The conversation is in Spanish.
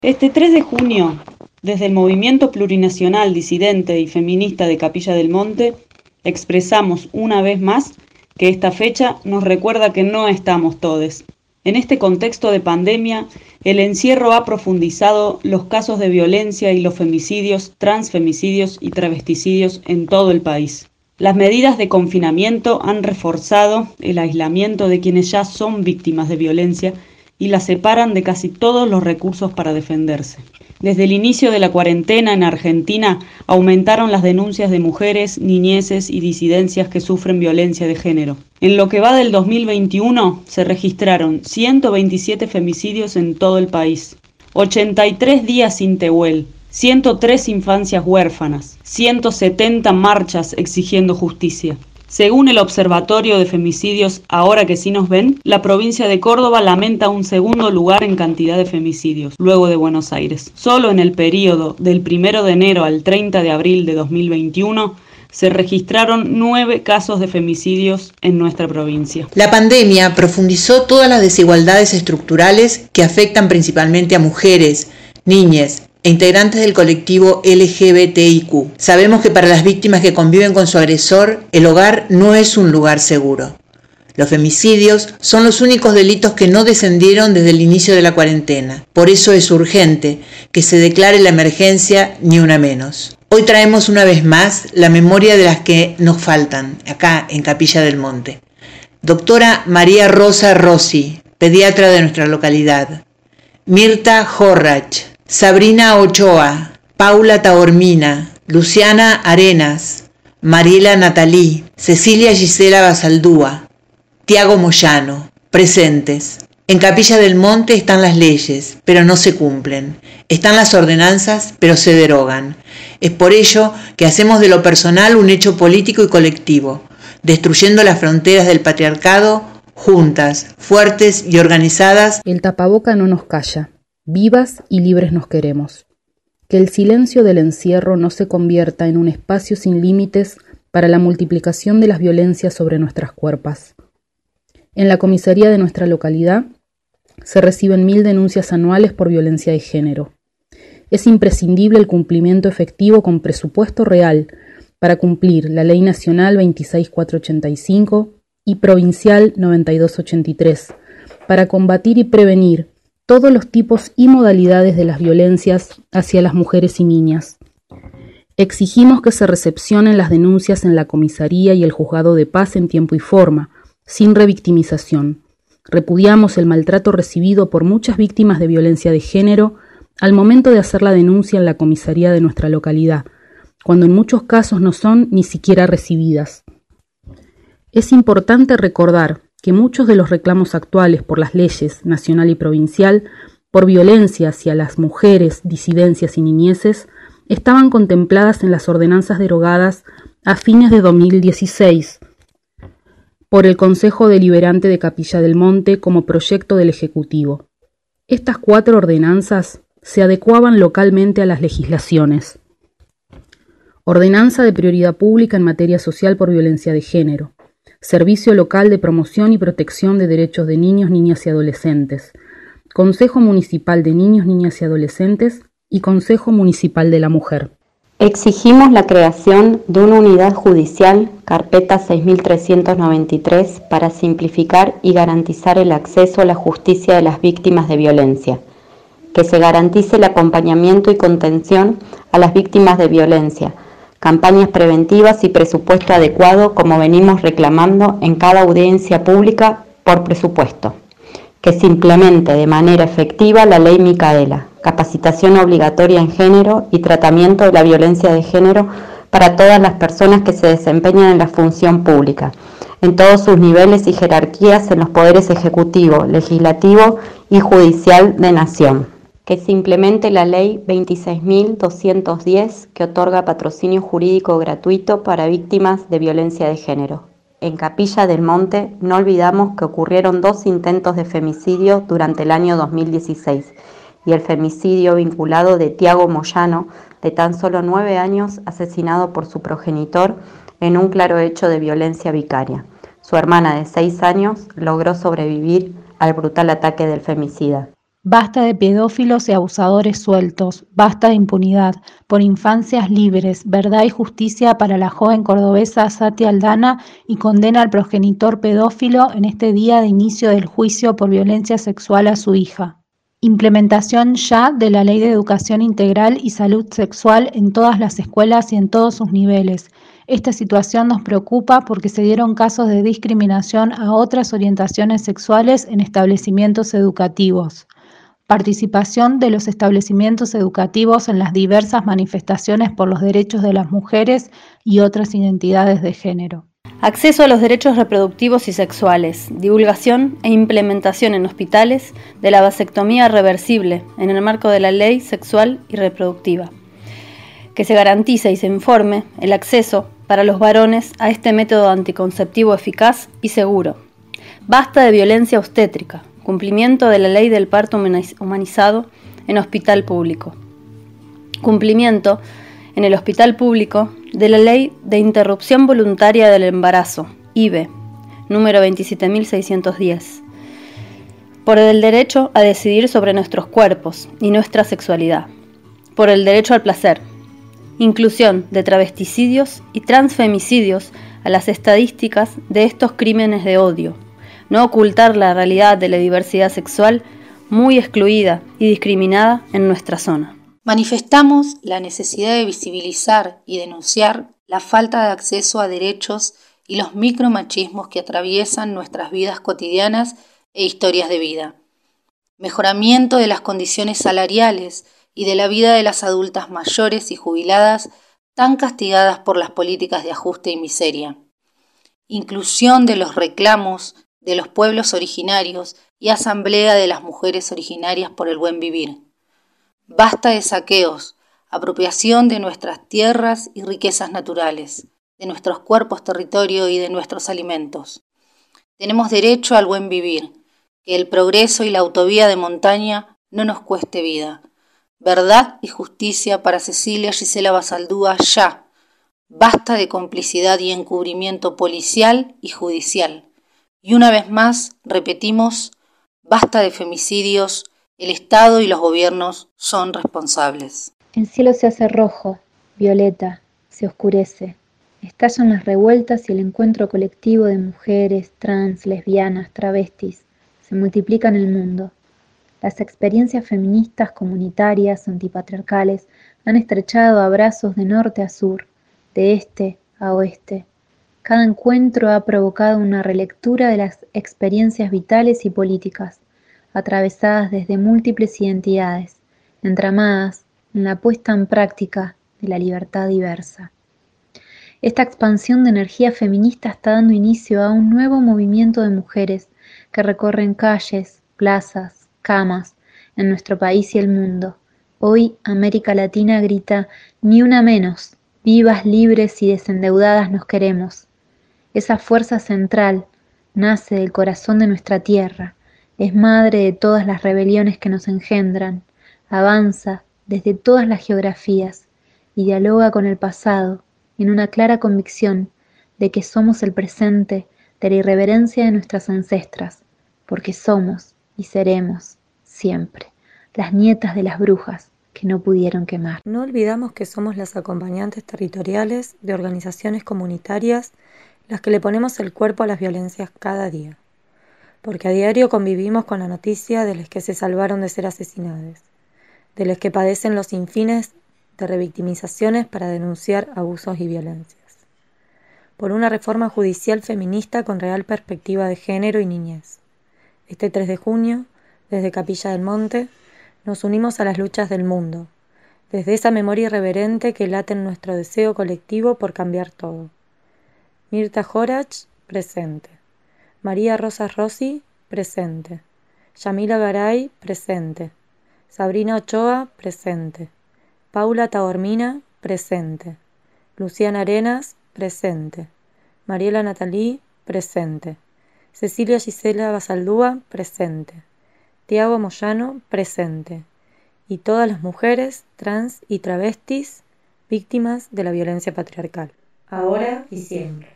Este 3 de junio, desde el Movimiento Plurinacional Disidente y Feminista de Capilla del Monte, expresamos una vez más que esta fecha nos recuerda que no estamos todes. En este contexto de pandemia, el encierro ha profundizado los casos de violencia y los femicidios, transfemicidios y travesticidios en todo el país. Las medidas de confinamiento han reforzado el aislamiento de quienes ya son víctimas de violencia y las separan de casi todos los recursos para defenderse. Desde el inicio de la cuarentena en Argentina aumentaron las denuncias de mujeres, niñeces y disidencias que sufren violencia de género. En lo que va del 2021 se registraron 127 femicidios en todo el país, 83 días sin Tehuel, 103 infancias huérfanas, 170 marchas exigiendo justicia. Según el Observatorio de Femicidios Ahora que sí nos ven, la provincia de Córdoba lamenta un segundo lugar en cantidad de femicidios, luego de Buenos Aires. Solo en el periodo del 1 de enero al 30 de abril de 2021 se registraron 9 casos de femicidios en nuestra provincia. La pandemia profundizó todas las desigualdades estructurales que afectan principalmente a mujeres, niñas e integrantes del colectivo LGBTIQ. Sabemos que para las víctimas que conviven con su agresor, el hogar no es un lugar seguro. Los femicidios son los únicos delitos que no descendieron desde el inicio de la cuarentena. Por eso es urgente que se declare la emergencia ni una menos. Hoy traemos una vez más la memoria de las que nos faltan, acá en Capilla del Monte. Doctora María Rosa Rossi, pediatra de nuestra localidad. Mirta Horrach, Sabrina Ochoa, Paula Taormina, Luciana Arenas, Mariela Natalí, Cecilia Gisela Basaldúa, Tiago Moyano, presentes. En Capilla del Monte están las leyes, pero no se cumplen. Están las ordenanzas, pero se derogan. Es por ello que hacemos de lo personal un hecho político y colectivo, destruyendo las fronteras del patriarcado, juntas, fuertes y organizadas. El tapaboca no nos calla. Vivas y libres nos queremos. Que el silencio del encierro no se convierta en un espacio sin límites para la multiplicación de las violencias sobre nuestras cuerpos. En la comisaría de nuestra localidad se reciben 1000 denuncias anuales por violencia de género. Es imprescindible el cumplimiento efectivo con presupuesto real para cumplir la Ley Nacional 26485 y Provincial 9283, para combatir y prevenir todos los tipos y modalidades de las violencias hacia las mujeres y niñas. Exigimos que se recepcionen las denuncias en la comisaría y el juzgado de paz en tiempo y forma, sin revictimización. Repudiamos el maltrato recibido por muchas víctimas de violencia de género al momento de hacer la denuncia en la comisaría de nuestra localidad, cuando en muchos casos no son ni siquiera recibidas. Es importante recordar que muchos de los reclamos actuales por las leyes nacional y provincial por violencia hacia las mujeres, disidencias y niñeces estaban contempladas en las ordenanzas derogadas a fines de 2016 por el Consejo Deliberante de Capilla del Monte como proyecto del Ejecutivo. Estas 4 ordenanzas se adecuaban localmente a las legislaciones. Ordenanza de prioridad pública en materia social por violencia de género. Servicio Local de Promoción y Protección de Derechos de Niños, Niñas y Adolescentes, Consejo Municipal de Niños, Niñas y Adolescentes y Consejo Municipal de la Mujer. Exigimos la creación de una unidad judicial, carpeta 6393, para simplificar y garantizar el acceso a la justicia de las víctimas de violencia, que se garantice el acompañamiento y contención a las víctimas de violencia, campañas preventivas y presupuesto adecuado como venimos reclamando en cada audiencia pública por presupuesto. Que se implemente de manera efectiva la Ley Micaela, capacitación obligatoria en género y tratamiento de la violencia de género para todas las personas que se desempeñan en la función pública, en todos sus niveles y jerarquías en los poderes ejecutivo, legislativo y judicial de nación. Que se implemente la Ley 26.210 que otorga patrocinio jurídico gratuito para víctimas de violencia de género. En Capilla del Monte no olvidamos que ocurrieron 2 intentos de femicidio durante el año 2016 y el femicidio vinculado de Tiago Moyano, de tan solo 9 años, asesinado por su progenitor en un claro hecho de violencia vicaria. Su hermana de 6 años logró sobrevivir al brutal ataque del femicida. Basta de pedófilos y abusadores sueltos, basta de impunidad, por infancias libres, verdad y justicia para la joven cordobesa Sati Aldana y condena al progenitor pedófilo en este día de inicio del juicio por violencia sexual a su hija. Implementación ya de la Ley de Educación Integral y Salud Sexual en todas las escuelas y en todos sus niveles. Esta situación nos preocupa porque se dieron casos de discriminación a otras orientaciones sexuales en establecimientos educativos. Participación de los establecimientos educativos en las diversas manifestaciones por los derechos de las mujeres y otras identidades de género. Acceso a los derechos reproductivos y sexuales, divulgación e implementación en hospitales de la vasectomía reversible en el marco de la ley sexual y reproductiva. Que se garantice y se informe el acceso para los varones a este método anticonceptivo eficaz y seguro. Basta de violencia obstétrica, cumplimiento de la ley del parto humanizado en hospital público. Cumplimiento en el hospital público de la Ley de Interrupción Voluntaria del Embarazo, IVE, número 27.610, por el derecho a decidir sobre nuestros cuerpos y nuestra sexualidad, por el derecho al placer, inclusión de travesticidios y transfemicidios a las estadísticas de estos crímenes de odio, no ocultar la realidad de la diversidad sexual muy excluida y discriminada en nuestra zona. Manifestamos la necesidad de visibilizar y denunciar la falta de acceso a derechos y los micromachismos que atraviesan nuestras vidas cotidianas e historias de vida. Mejoramiento de las condiciones salariales y de la vida de las adultas mayores y jubiladas tan castigadas por las políticas de ajuste y miseria. Inclusión de los reclamos de los pueblos originarios y asamblea de las mujeres originarias por el buen vivir. Basta de saqueos, apropiación de nuestras tierras y riquezas naturales, de nuestros cuerpos, territorio y de nuestros alimentos. Tenemos derecho al buen vivir, que el progreso y la autovía de montaña no nos cueste vida. Verdad y justicia para Cecilia Gisela Basaldúa ya. Basta de complicidad y encubrimiento policial y judicial. Y una vez más, repetimos, basta de femicidios. El Estado y los gobiernos son responsables. El cielo se hace rojo, violeta, se oscurece. Estallan las revueltas y el encuentro colectivo de mujeres, trans, lesbianas, travestis. Se multiplica en el mundo. Las experiencias feministas, comunitarias, antipatriarcales han estrechado abrazos de norte a sur, de este a oeste. Cada encuentro ha provocado una relectura de las experiencias vitales y políticas, atravesadas desde múltiples identidades, entramadas en la puesta en práctica de la libertad diversa. Esta expansión de energía feminista está dando inicio a un nuevo movimiento de mujeres que recorren calles, plazas, camas en nuestro país y el mundo. Hoy América Latina grita: ni una menos, vivas, libres y desendeudadas nos queremos. Esa fuerza central nace del corazón de nuestra tierra. Es madre de todas las rebeliones que nos engendran, avanza desde todas las geografías y dialoga con el pasado en una clara convicción de que somos el presente de la irreverencia de nuestras ancestras, porque somos y seremos siempre las nietas de las brujas que no pudieron quemar. No olvidamos que somos las acompañantes territoriales de organizaciones comunitarias las que le ponemos el cuerpo a las violencias cada día. Porque a diario convivimos con la noticia de los que se salvaron de ser asesinados, de los que padecen los sinfines de revictimizaciones para denunciar abusos y violencias. Por una reforma judicial feminista con real perspectiva de género y niñez. Este 3 de junio, desde Capilla del Monte, nos unimos a las luchas del mundo, desde esa memoria irreverente que late en nuestro deseo colectivo por cambiar todo. Mirta Jorach, presente. María Rosa Rossi, presente. Yamila Garay, presente. Sabrina Ochoa, presente. Paula Taormina, presente. Luciana Arenas, presente. Mariela Natalí, presente. Cecilia Gisela Basaldúa, presente. Tiago Moyano, presente. Y todas las mujeres, trans y travestis, víctimas de la violencia patriarcal. Ahora y siempre.